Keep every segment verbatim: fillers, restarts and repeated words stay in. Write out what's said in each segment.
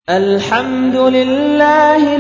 الْحَمْدُ لِلَّهِ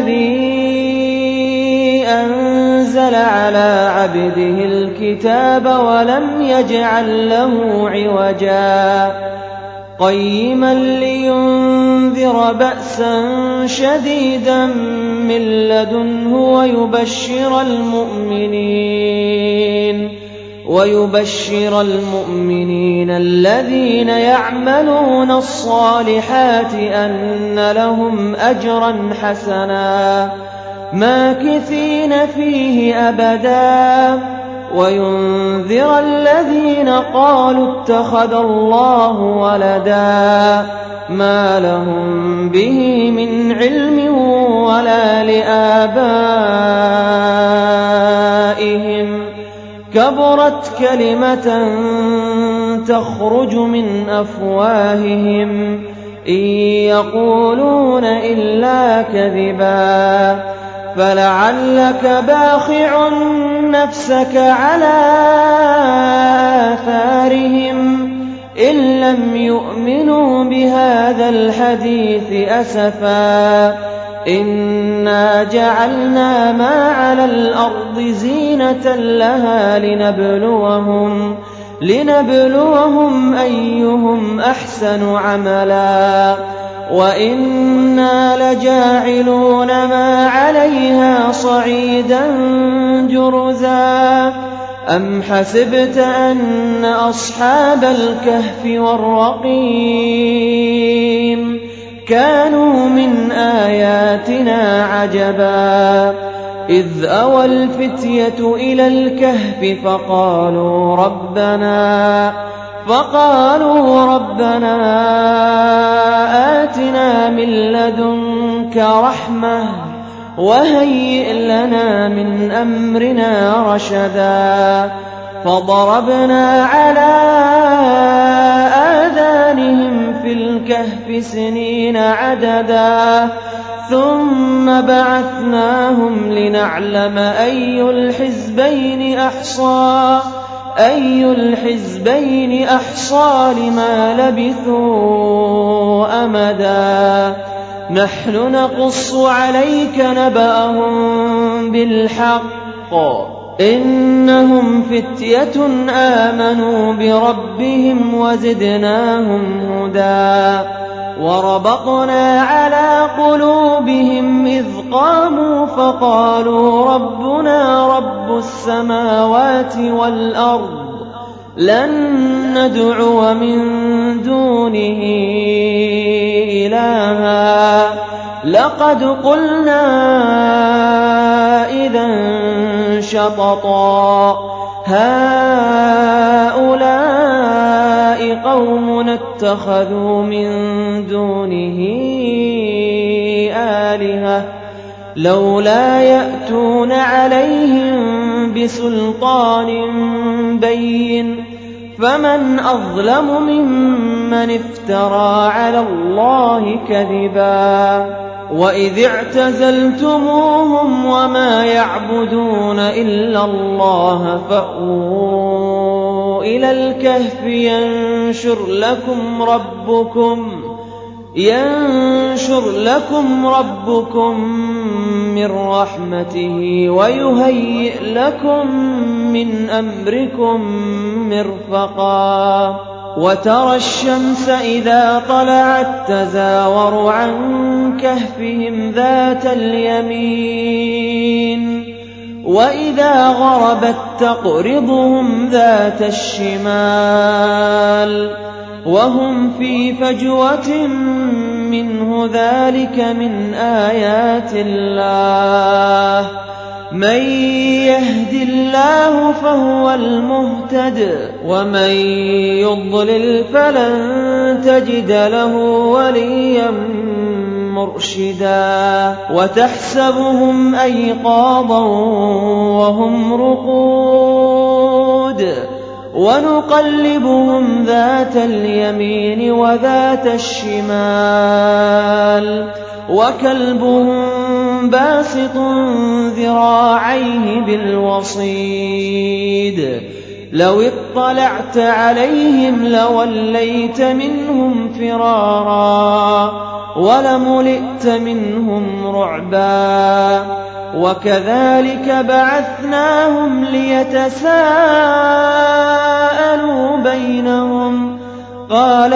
الَّذِي أَنزَلَ عَلَىٰ عَبْدِهِ الْكِتَابَ وَلَمْ يَجْعَل لَّهُ عِوَجًا قَيِّمًا لِّيُنذِرَ بَأْسًا شَدِيدًا مِّن لَّدُنْهُ وَيُبَشِّرَ الْمُؤْمِنِينَ ويبشر المؤمنين الذين يعملون الصالحات أن لهم أجرا حسنا ماكثين فيه أبدا وينذر الذين قالوا اتخذ الله ولدا ما لهم به من علم ولا لآبائهم كبرت كلمة تخرج من أفواههم إن يقولون إلا كذبا فلعلك باخع نفسك على آثارهم إن لم يؤمنوا بهذا الحديث أسفا إنا جعلنا ما على الأرض زينة لها لنبلوهم لنبلوهم أيهم أحسن عملا وإنا لجاعلون ما عليها صعيدا جرزا أم حسبت أن أصحاب الكهف والرقيم كانوا من آياتنا عجبا إذ أوى الفتية إلى الكهف فقالوا ربنا فقالوا ربنا آتنا من لدنك رحمة وهيئ لنا من أمرنا رشدا فضربنا على آذانهم في الكهف سنين عددا ثم بعثناهم لنعلم أي الحزبين أحصى أي الحزبين أحصى لما لبثوا أمدا نحن نقص عليك نبأهم بالحق إنهم فتية آمنوا بربهم وزدناهم هدى وربطنا على قلوبهم إذ قاموا فقالوا ربنا رب السماوات والأرض لن ندعو من دونه إلها لقد قلنا إذا شططا هؤلاء قومنا اتخذوا من دونه آلهة لولا يأتون عليهم بسلطان بين فمن أظلم ممن افترى على الله كذبا وإذ اعتزلتموهم وما يعبدون إلا الله فأووا إلى الكهف ينشر لكم ربكم ينشر لكم ربكم من رحمته ويهيئ لكم من أمركم مرفقا وترى الشمس إذا طلعت تزاور عن كهفهم ذات اليمين وإذا غربت تقرضهم ذات الشمال وهم في فجوة منه ذلك من آيات الله من يهد الله فهو المهتد ومن يضلل فلن تجد له وليا مرشدا وتحسبهم أيقاظا وهم رقود ونقلبهم ذات اليمين وذات الشمال وكلبهم باسط ذراعيه بالوصيد لو اطلعت عليهم لوليت منهم فرارا وَلَمُلِئْتَ مِنْهُمْ رُعْبًا. وَكَذَلِكَ بَعَثْنَاهُمْ لِيَتَسَاءَلُوا بَيْنَهُمْ. قَالَ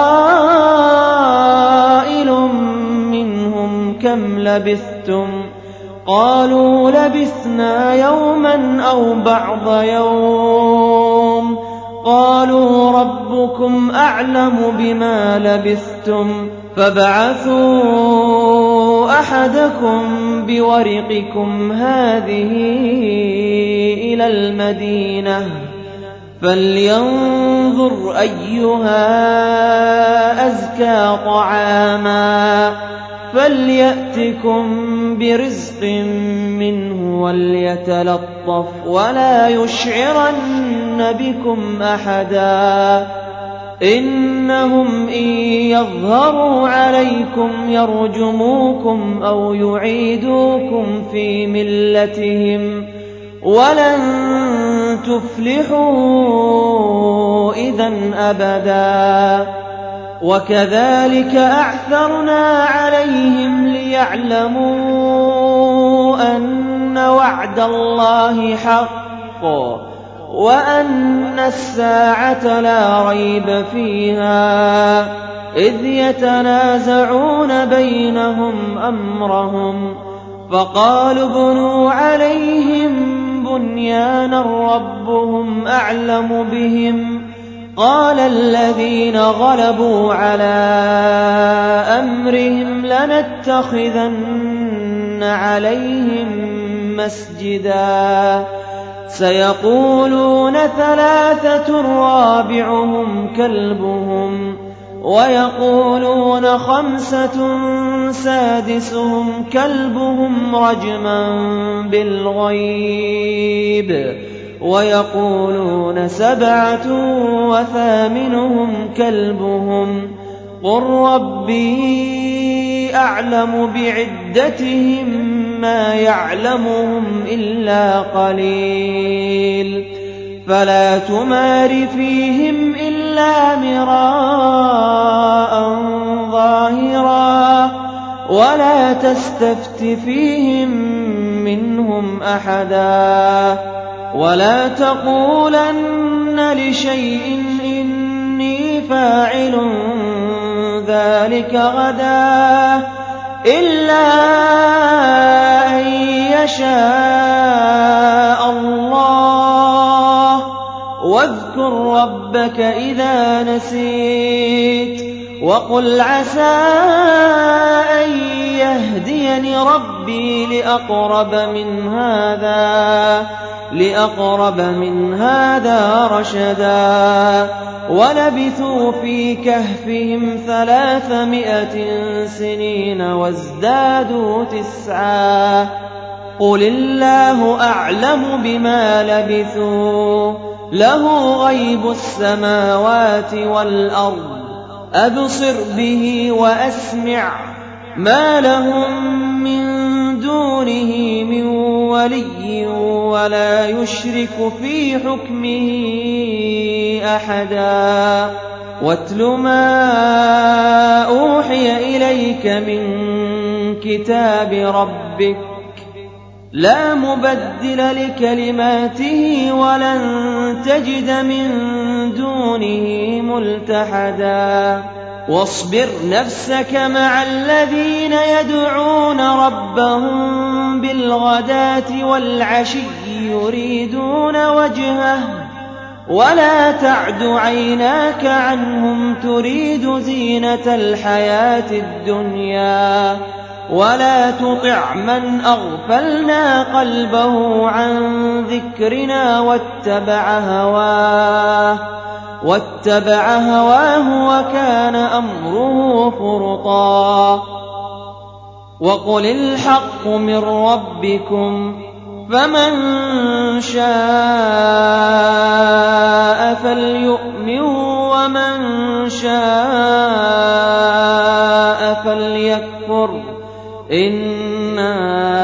قَائِلٌ مِّنْهُمْ كَمْ لَبِثْتُمْ؟ قَالُوا لَبِثْنَا يَوْمًا أَوْ بَعْضَ يَوْمٍ. قَالُوا رَبُّكُمْ أَعْلَمُ بِمَا لَبِثْتُمْ فَابْعَثُوا أَحَدَكُم بِوَرِقِكُمْ هَٰذِهِ إِلَى الْمَدِينَةِ فَلْيَنظُرْ أَيُّهَا أَزْكَىٰ طَعَامًا فَلْيَأْتِكُم بِرِزْقٍ مِّنْهُ وَلْيَتَلَطَّفْ وَلَا يُشْعِرَنَّ بِكُمْ أَحَدًا إِنَّهُمْ إِن يَظْهَرُوا عَلَيْكُمْ يَرْجُمُوكُمْ أَوْ يُعِيدُوكُمْ فِي مِلَّتِهِمْ وَلَن تُفْلِحُوا إِذًا أَبَدًا. وَكَذَلِكَ أَعْثَرْنَا عَلَيْهِمْ لِيَعْلَمُوا أَنَّ وَعْدَ اللَّهِ حَقٌّ وَأَنَّ السَّاعَةَ لَا رَيْبَ فِيهَا إِذْ يَتَنَازَعُونَ بَيْنَهُمْ أَمْرَهُمْ فَقَالُوا ابْنُوا عَلَيْهِم بُنْيَانًا رَّبُّهُمْ أَعْلَمُ بِهِمْ. قَالَ الَّذِينَ غَلَبُوا عَلَىٰ أَمْرِهِمْ لَنَتَّخِذَنَّ عَلَيْهِم مَّسْجِدًا سَيَقُولُونَ ثَلَاثَةٌ رَّابِعُهُمْ كَلْبُهُمْ وَيَقُولُونَ خَمْسَةٌ سَادِسُهُمْ كَلْبُهُمْ رَجْمًا بِالْغَيْبِ وَيَقُولُونَ سَبْعَةٌ وَثَامِنُهُمْ كَلْبُهُمْ قُل رَّبِّي أَعْلَمُ بِعِدَّتِهِم مَّا يَعْلَمُهُمْ إِلَّا قَلِيلٌ فَلَا تُمَارِ فِيهِمْ إِلَّا مِرَاءً ظَاهِرًا وَلَا تَسْتَفْتِ فِيهِم مِّنْهُمْ أَحَدًا وَلَا تَقُولَنَّ لِشَيْءٍ إِنِّي فَاعِلٌ ذَٰلِكَ غَدًا إِلَّا أَن يَشَاءَ اللَّهُ وَاذْكُر رَّبَّكَ إِذَا نَسِيتَ وَقُلْ عَسَىٰ أَن يَهْدِيَنِ رَبِّي لِأَقْرَبَ مِنْ هَٰذَا لِأَقْرَبَ مِنْ هَٰذَا رَشَدًا وَلَبِثُوا فِي كَهْفِهِمْ ثَلَاثَمِائَةٍ سِنِينَ وَازْدَادُوا تِسْعًا قُلِ اللَّهُ أَعْلَمُ بِمَا لَبِثُوا لَهُ غَيْبُ السَّمَاوَاتِ وَالْأَرْضِ أَبْصِرْ بِهِ وَأَسْمِعْ مَا لَهُم مِّن دُونِهِ مِن وَلِيٍّ وَلَا يُشْرِكُ فِي حُكْمِهِ أَحَدًا وَاتْلُ مَا أُوحِيَ إِلَيْكَ مِن كِتَابِ رَبِّكَ لَا مُبَدِّلَ لِكَلِمَاتِهِ وَلَن تَجِدَ مِن دُونِهِ مُلْتَحَدًا وَاصْبِرْ نَفْسَكَ مَعَ الَّذِينَ يَدْعُونَ رَبَّهُم بِالْغَدَاةِ وَالْعَشِيِّ يُرِيدُونَ وَجْهَهُ وَلَا تَعْدُ عَيْنَاكَ عَنْهُمْ تُرِيدُ زِينَةَ الْحَيَاةِ الدُّنْيَا وَلَا تُطِعْ مَنْ أَغْفَلْنَا قَلْبَهُ عَن ذِكْرِنَا وَاتَّبَعَ هَوَاهُ وَاتَّبَعَ هَوَاهُ وَكَانَ أَمْرُهُ فُرُطًا وَقُلِ الْحَقُّ مِن رَّبِّكُمْ فَمَن شَاءَ فَلْيُؤْمِن وَمَن شَاءَ فَلْيَكْفُرْ إِنَّا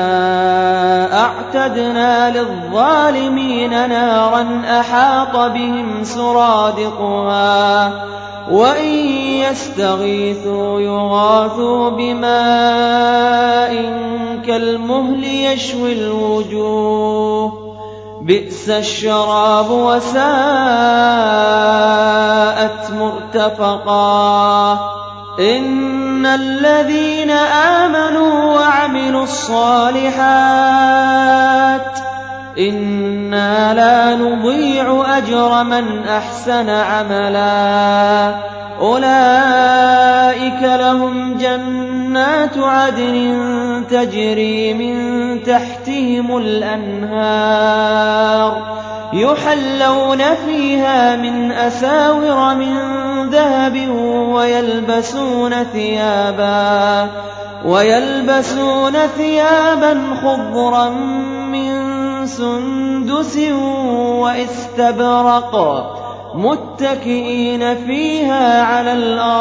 أَعْتَدْنَا لِلظَّالِمِينَ نَارًا أَحَاطَ بِهِمْ سُرَادِقُهَا وإن يستغيثوا يغاثوا بماء كالمهل يشوي الوجوه بئس الشراب وساءت مرتفقا إن الذين آمنوا وعملوا الصالحات إنا لا نضيع أجر من أحسن عملا أولئك لهم جنات عدن تجري من تحتهم الأنهار يحلون فيها من أساور من ذهب ويلبسون ثيابا ويلبسون ثيابا خضرا من سندس واستبرق متكئين فيها على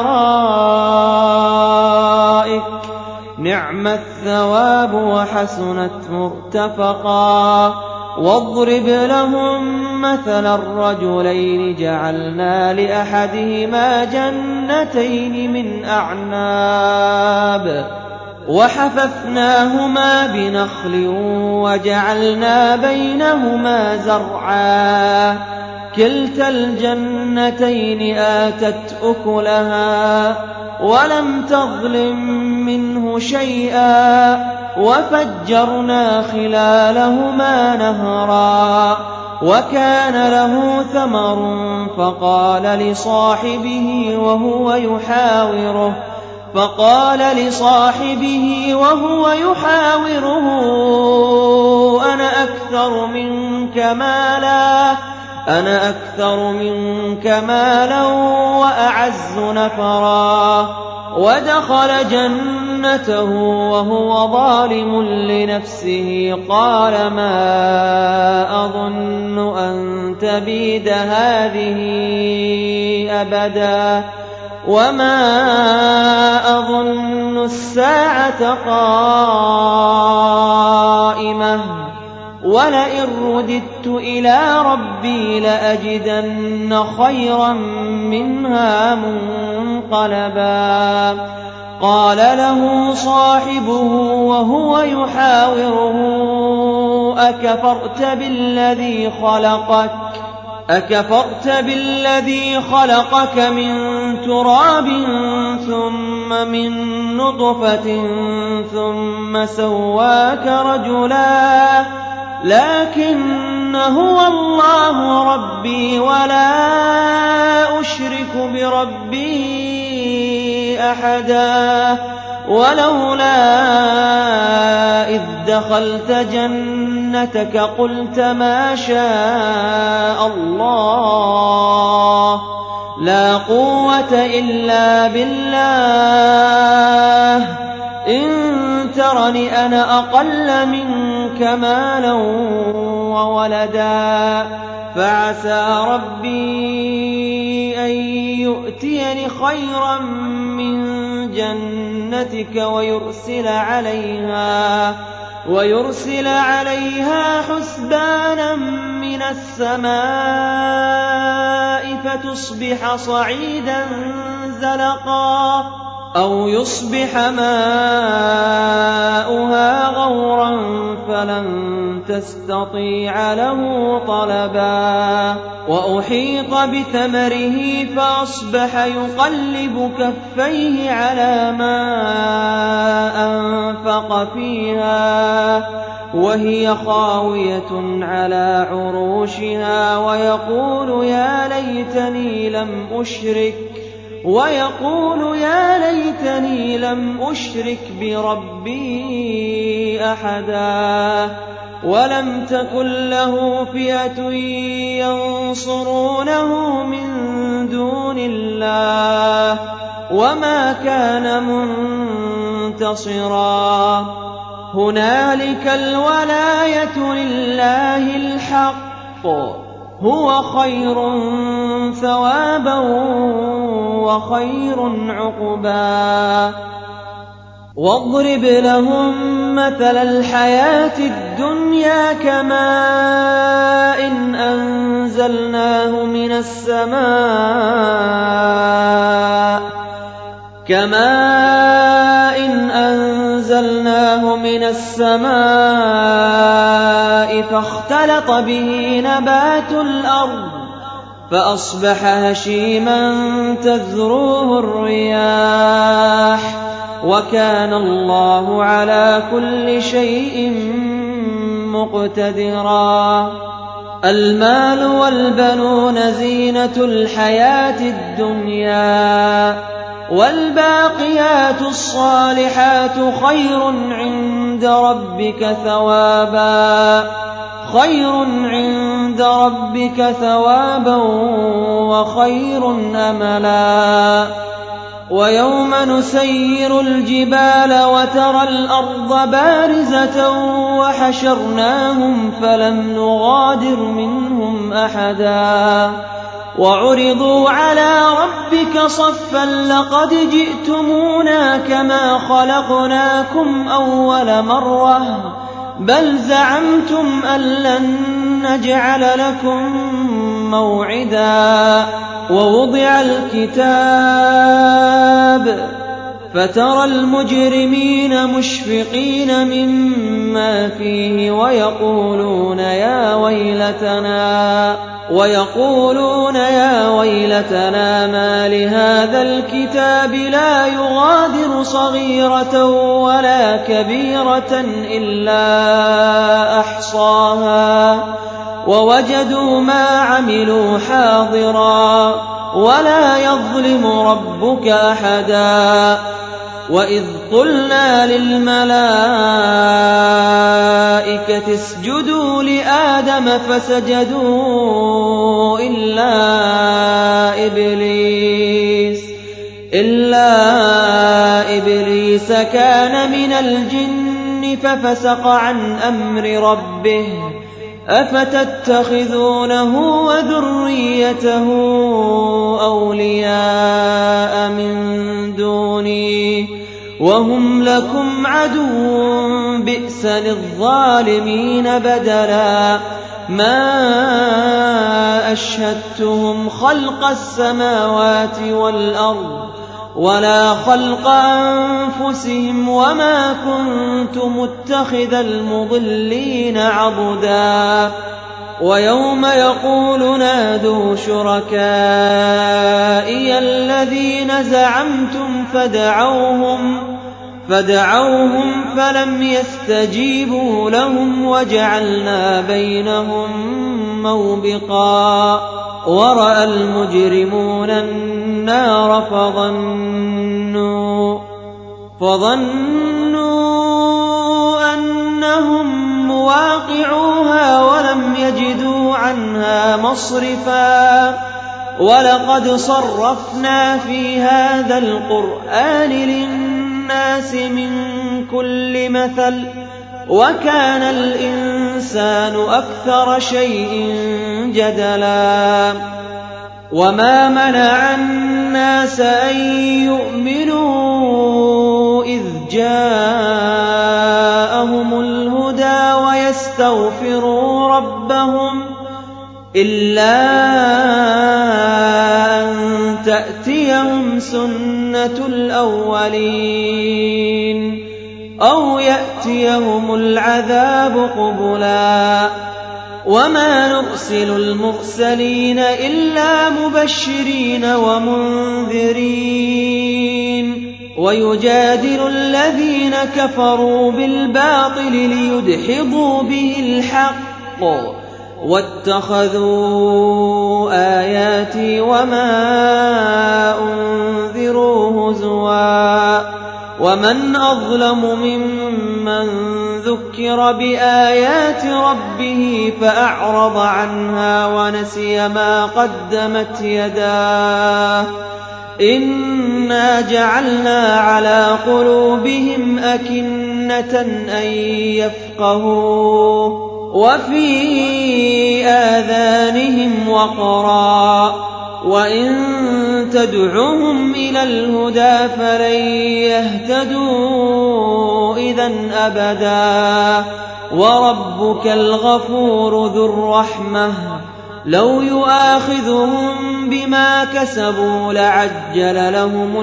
الأرائك نعم الثواب وحسنت مرتفقا واضرب لهم مثل الرجلين جعلنا لأحدهما جنتين من أعناب وحففناهما بنخل وجعلنا بينهما زرعا كلتا الجنتين آتت أكلها ولم تظلم منه شيئا وفجرنا خلالهما نهرا وكان له ثمر فقال لصاحبه وهو يحاوره فقال لصاحبه وهو يحاوره أنا أكثر منك مالا أنا أكثر منك مالا وأعز نفرا ودخل جنته وهو ظالم لنفسه قال ما أظن أن تبيد هذه أبدا وما أظن الساعة قائمة ولئن رددت إلى ربي لأجدن خيرا منها منقلبا قال له صاحبه وهو يحاوره أكفرت بالذي خلقك أكفرت بالذي خلقك من تراب ثم من نطفة ثم سواك رجلا لكن هو الله ربي ولا أشرك بربي أحدا ولولا إذ دخلت جنتك قلت ما شاء الله لا قوة إلا بالله إن ترني أنا أقل منك مالا وولدا فعسى ربي أن يؤتيني خيرا من جنتك ويرسل عليها ويرسل عليها حسبانا من السماء فتصبح صعيدا زلقا أو يصبح ماؤها غورا فلن تستطيع له طلبا وأحيط بثمره فأصبح يقلب كفيه على ما أنفق فيها وهي خاوية على عروشها ويقول يا ليتني لم أشرك ويقول يا ليتني لم أشرك بربي أحدا ولم تكن له فئة ينصرونه من دون الله وما كان منتصرا هنالك الولاية لله الحق هو خير ثوابا وخير عقبا واضرب لهم مثل الحياة الدنيا كماء إن أنزلناه من السماء كماء إن أنزلناه من السماء فاختلط به نبات الأرض فأصبح هشيما تذروه الرياح وكان الله على كل شيء مقتدرا. المال والبنون زينة الحياة الدنيا والباقيات الصالحات خير عند ربك ثوابا خير عند ربك ثوابا وخير أملا. ويوم نسير الجبال وترى الأرض بارزة وحشرناهم فلم نغادر منهم أحدا وعرضوا على ربك صفا لقد جئتمونا كما خلقناكم أول مرة بل زعمتم أن لن نجعل لكم موعدا. ووضع الكتاب فترى المجرمين مشفقين مما فيه ويقولون يا ويلتنا ويقولون يا ويلتنا ما لهذا الكتاب لا يغادر صغيرة ولا كبيرة إلا أحصاها ووجدوا ما عملوا حاضرا ولا يظلم ربك أحدا. وإذ قلنا للملائكة اسجدوا لآدم فسجدوا إلا إبليس إلا إبليس كان من الجن ففسق عن أمر ربه أفتتخذونه وذريته أولياء من دوني وهم لكم عدو بئس للظالمين بدلا. ما أشهدتهم خلق السماوات والأرض ولا خلق أنفسهم وما كنت متخذ المضلين عضدا. ويوم يقول نادوا شركائي الذين زعمتم فدعوهم فدعوهم فلم يستجيبوا لهم وجعلنا بينهم موبقا. ورأى المجرمون النار فظنوا فظنوا أنهم مواقعوها ولم يجدوا عنها مصرفا. ولقد صرفنا في هذا القرآن للناس من كل مثل وكان الإنسان أكثر شيء جدلا. وما منع الناس أن يؤمنوا إذ جاءهم الهدى ويستغفروا ربهم إلا أن تأتيهم سنة الأولين أو يأتيهم العذاب قبلا. وما نرسل المرسلين إلا مبشرين ومنذرين ويجادل الذين كفروا بالباطل ليدحضوا به الحق واتخذوا آياتي وما أنذروا هزوا. ومن أظلم ممن ذكر بآيات ربه فأعرض عنها ونسي ما قدمت يداه إنا جعلنا على قلوبهم أكنة أن يفقهوه وفي آذانهم وقرا وإن تدعهم إلى الهدى فلن يهتدوا إذن أبدا. وربك الغفور ذو الرحمة لو يؤاخذهم بما كسبوا لعجل لهم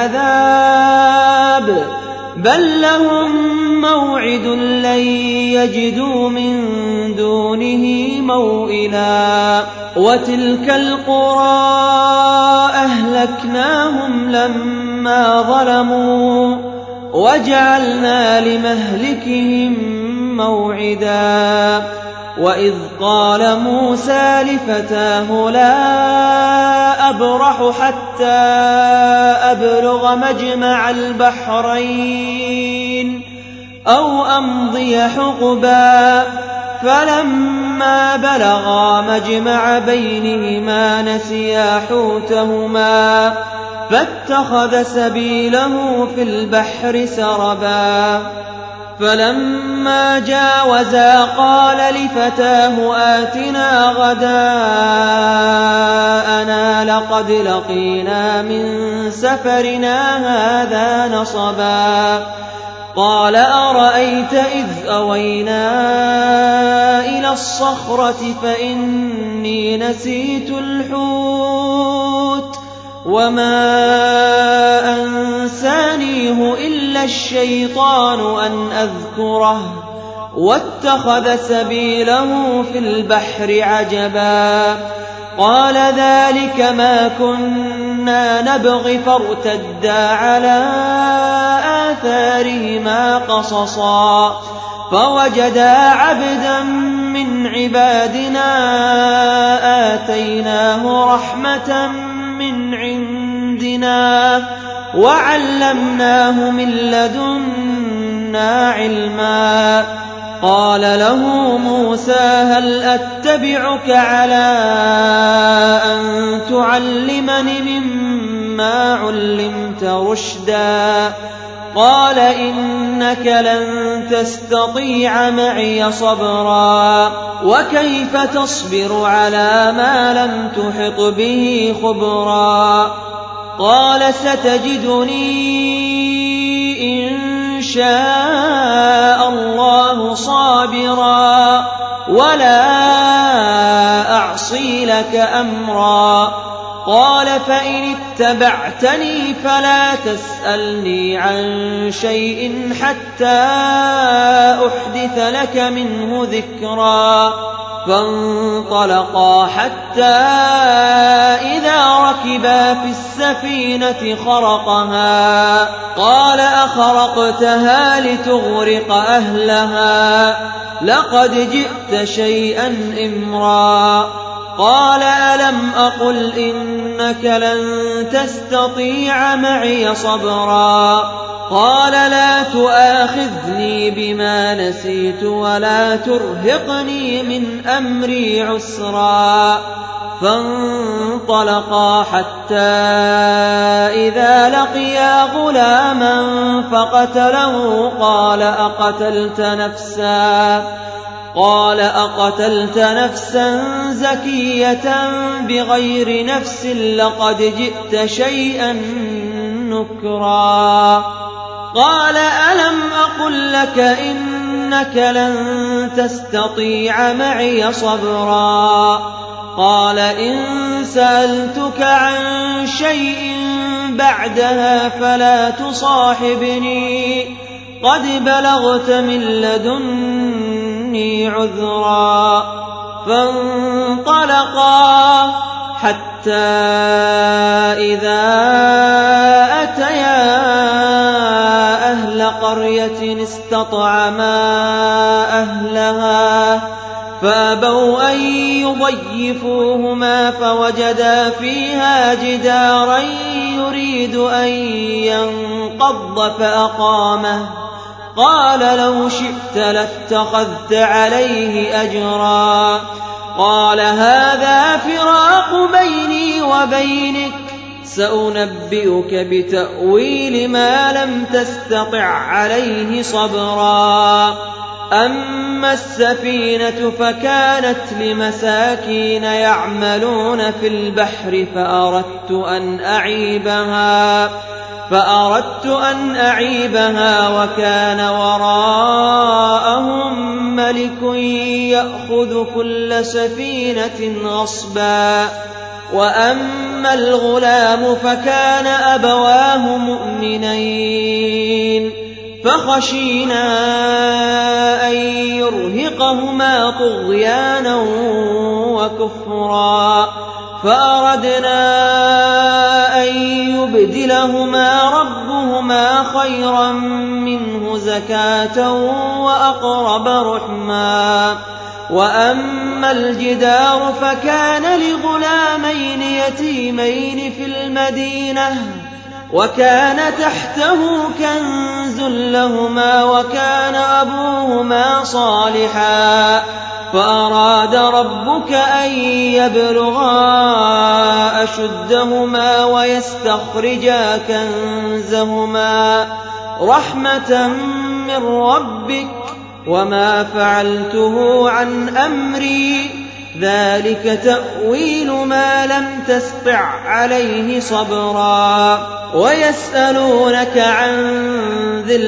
العذاب بل لهم موعد لن يجدوا من دونه موئلا وتلك القرى أهلكناهم لما ظلموا وجعلنا لمهلكهم موعدا وإذ قال موسى لفتاه لا أبرح حتى أبلغ مجمع البحرين أو أمضي حقبا فلما بلغا مجمع بينهما نسيا حوتهما فاتخذ سبيله في البحر سربا فلما جاوزا قال لفتاه آتنا غداءنا لقد لقينا من سفرنا هذا نصبا قال أرأيت إذ أوينا إلى الصخرة فإني نسيت الحوت وما أنسانيه إلا الشيطان أن أذكره واتخذ سبيله في البحر عجبا قال ذلك ما كنا نبغي فارتدا على آثارهما قصصا فوجدا عبدا من عبادنا آتيناه رحمة من عندنا وعلمناه من لدنا علما قال له موسى هل أتبعك على أن تعلمني مما علمت رشدا قال إنك لن تستطيع معي صبرا وكيف تصبر على ما لم تحط به خبرا قال ستجدني إن شاء الله صابرا ولا أعصي لك أمرا قال فإن اتبعتني فلا تسألني عن شيء حتى أحدث لك منه ذكرا فانطلقا حتى إذا ركبا في السفينة خرقها قال أخرقتها لتغرق أهلها لقد جئت شيئا إمرا قال ألم أقل إنك لن تستطيع معي صبرا قال لا تؤاخذني بما نسيت ولا ترهقني من أمري عسرا فانطلقا حتى إذا لقيا غلاما فقتله قال أقتلت نفسا قال أقتلت نفسا زكية بغير نفس لقد جئت شيئا نكرا قال ألم أقل لك إنك لن تستطيع معي صبرا قال إن سألتك عن شيء بعدها فلا تصاحبني قد بلغت من لدني عذرا فانطلقا حتى إذا أتيا أهل قرية استطعما أهلها فأبوا أن يضيفوهما فوجدا فيها جدارا يريد أن ينقض فأقامه قال لو شئت لاتخذت عليه أجرا قال هذا فراق بيني وبينك سأنبئك بتأويل ما لم تستطع عليه صبرا أما السفينة فكانت لمساكين يعملون في البحر فأردت أن أعيبها فأردت أن أعيبها وكان وراءهم ملك يأخذ كل سفينة غصبا. وأما الغلام فكان أبواه مؤمنين فخشينا أن يرهقهما طغيانا وكفرا فأردنا أن يبدلهما ربهما خيرا منه زكاة وأقرب رحما. وأما الجدار فكان لغلامين يتيمين في المدينة وكان تحته كنز لهما وكان أبوهما صالحا فأراد ربك أن يبلغا أشدهما ويستخرجا كنزهما رحمة من ربك وما فعلته عن أمري ذلك تأويل ما لم تسطع عليه صبرا. ويسألونك عن ذي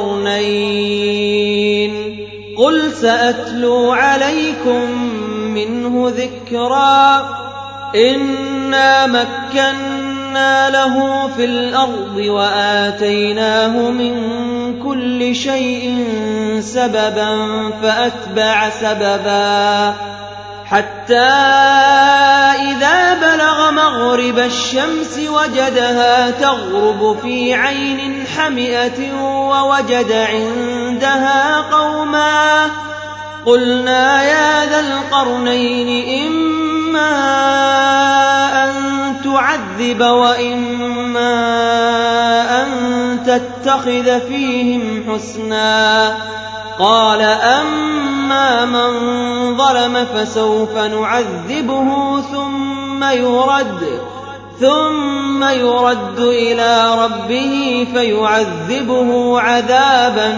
القرنين قل سأتلو عليكم منه ذكرا. إنا مكنا له في الأرض وآتيناه من كل شيء سببا فأتبع سببا حتى إذا بلغ مغرب الشمس وجدها تغرب في عين حمئة ووجد عندها قوما قلنا يا ذا القرنين إما أن تعذب وإما أن تتخذ فيهم حسنا. قال أما من ظلم فسوف نعذبه ثم يرد ثم يرد إلى ربه فيعذبه عذابا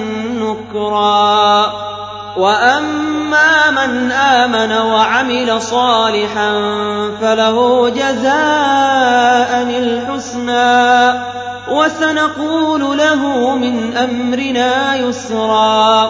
نكرا. وأما من آمن وعمل صالحا فله جزاء الحسنى وسنقول له من أمرنا يسرا.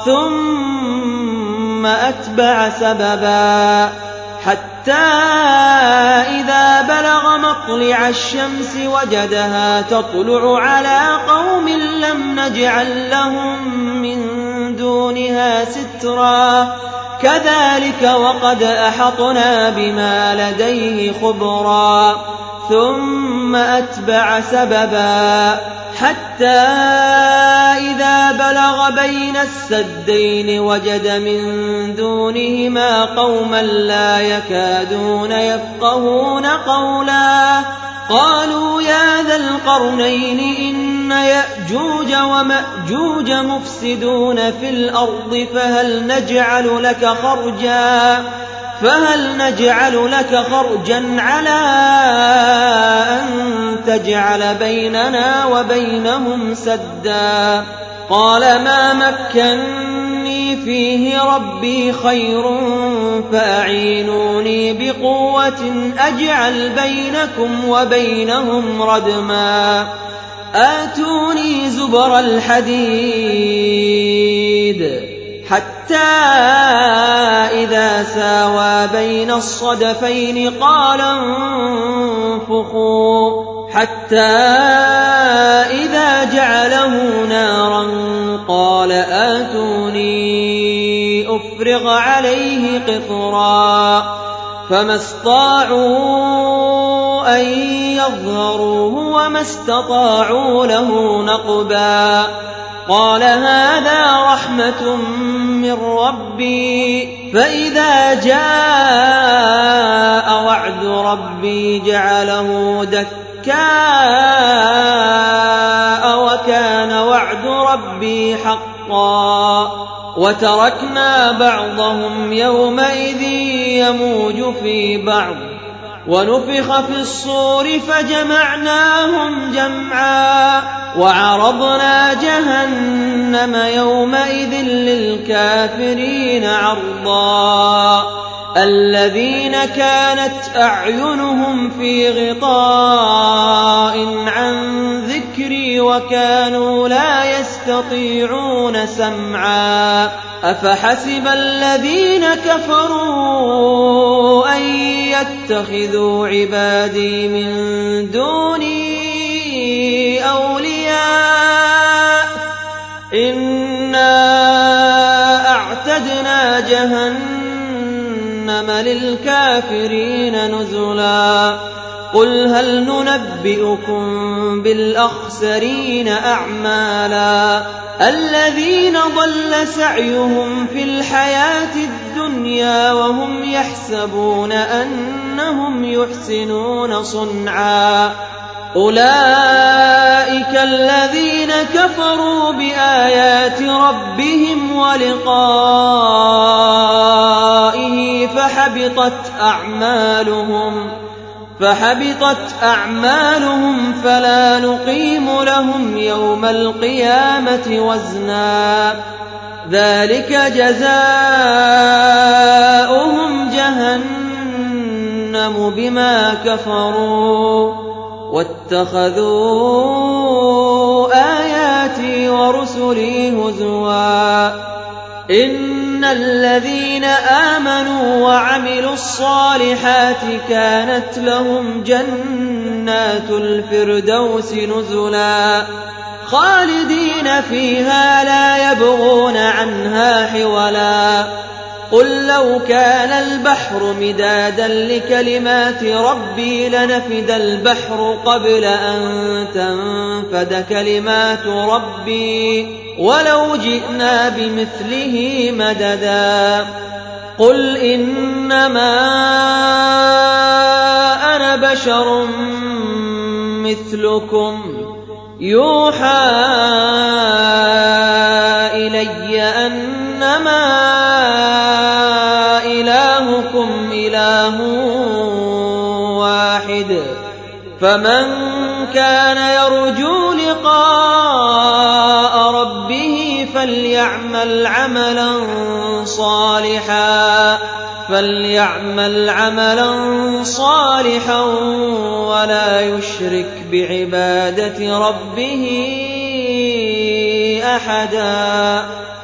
ثم أتبع سببا حتى إذا بلغ مطلع الشمس وجدها تطلع على قوم لم نجعل لهم من دونها سترا كذلك وقد أحطنا بما لديه خبرا. ثم أتبع سببا حتى إذا بلغ بين السدين وجد من دونهما قوما لا يكادون يفقهون قولا قالوا يا ذا القرنين إن يأجوج ومأجوج مفسدون في الأرض فهل نجعل لك خرجا فهل نجعل لك خرجا على أن تجعل بيننا وبينهم سدا. قال ما مكني فيه ربي خير فأعينوني بقوة أجعل بينكم وبينهم ردما. آتوني زبر الحديد حتى إذا ساوى بين الصدفين قال انفخوا حتى إذا جعله نارا قال آتوني أفرغ عليه قطرا فما استطاعوا أن يظهروه وما استطاعوا له نقبا. قال هذا رحمة من ربي فإذا جاء وعد ربي جعله دكاء وكان وعد ربي حقا. وتركنا بعضهم يومئذ يموج في بعض ونفخ في الصور فجمعناهم جمعا وعرضنا جهنم يومئذ للكافرين عرضا. الذين كانت أعينهم في غطاء عن ذكري وكانوا لا يستطيعون يستطيعون سمعا أفحسب الذين كفروا أن يتخذوا عبادي من دوني أولياء إنا أعتدنا جهنم للكافرين نزلا قل هل ننبئكم بالأخسرين أعمالا الذين ضل سعيهم في الحياة الدنيا وهم يحسبون أنهم يحسنون صنعا أولئك الذين كفروا بآيات ربهم ولقائه فحبطت أعمالهم فحبطت أعمالهم فلا نقيم لهم يوم القيامة وزنا ذلك جزاؤهم جهنم بما كفروا واتخذوا آياتي ورسلي هزوا إن الذين آمنوا وعملوا الصالحات كانت لهم جنات الفردوس نزلا خالدين فيها لا يبغون عنها حولا قل لو كان البحر مدادا لكلمات ربي لنفد البحر قبل أن تنفد كلمات ربي ولو جئنا بمثله مددا قل إنما أنا بشر مثلكم يوحى إلي أنما إلهكم إله واحد فمن كان يرجو لقاء ربه فليعمل عملا صالحا فليعمل عملا صالحا ولا يشرك بعبادة ربه أحدا.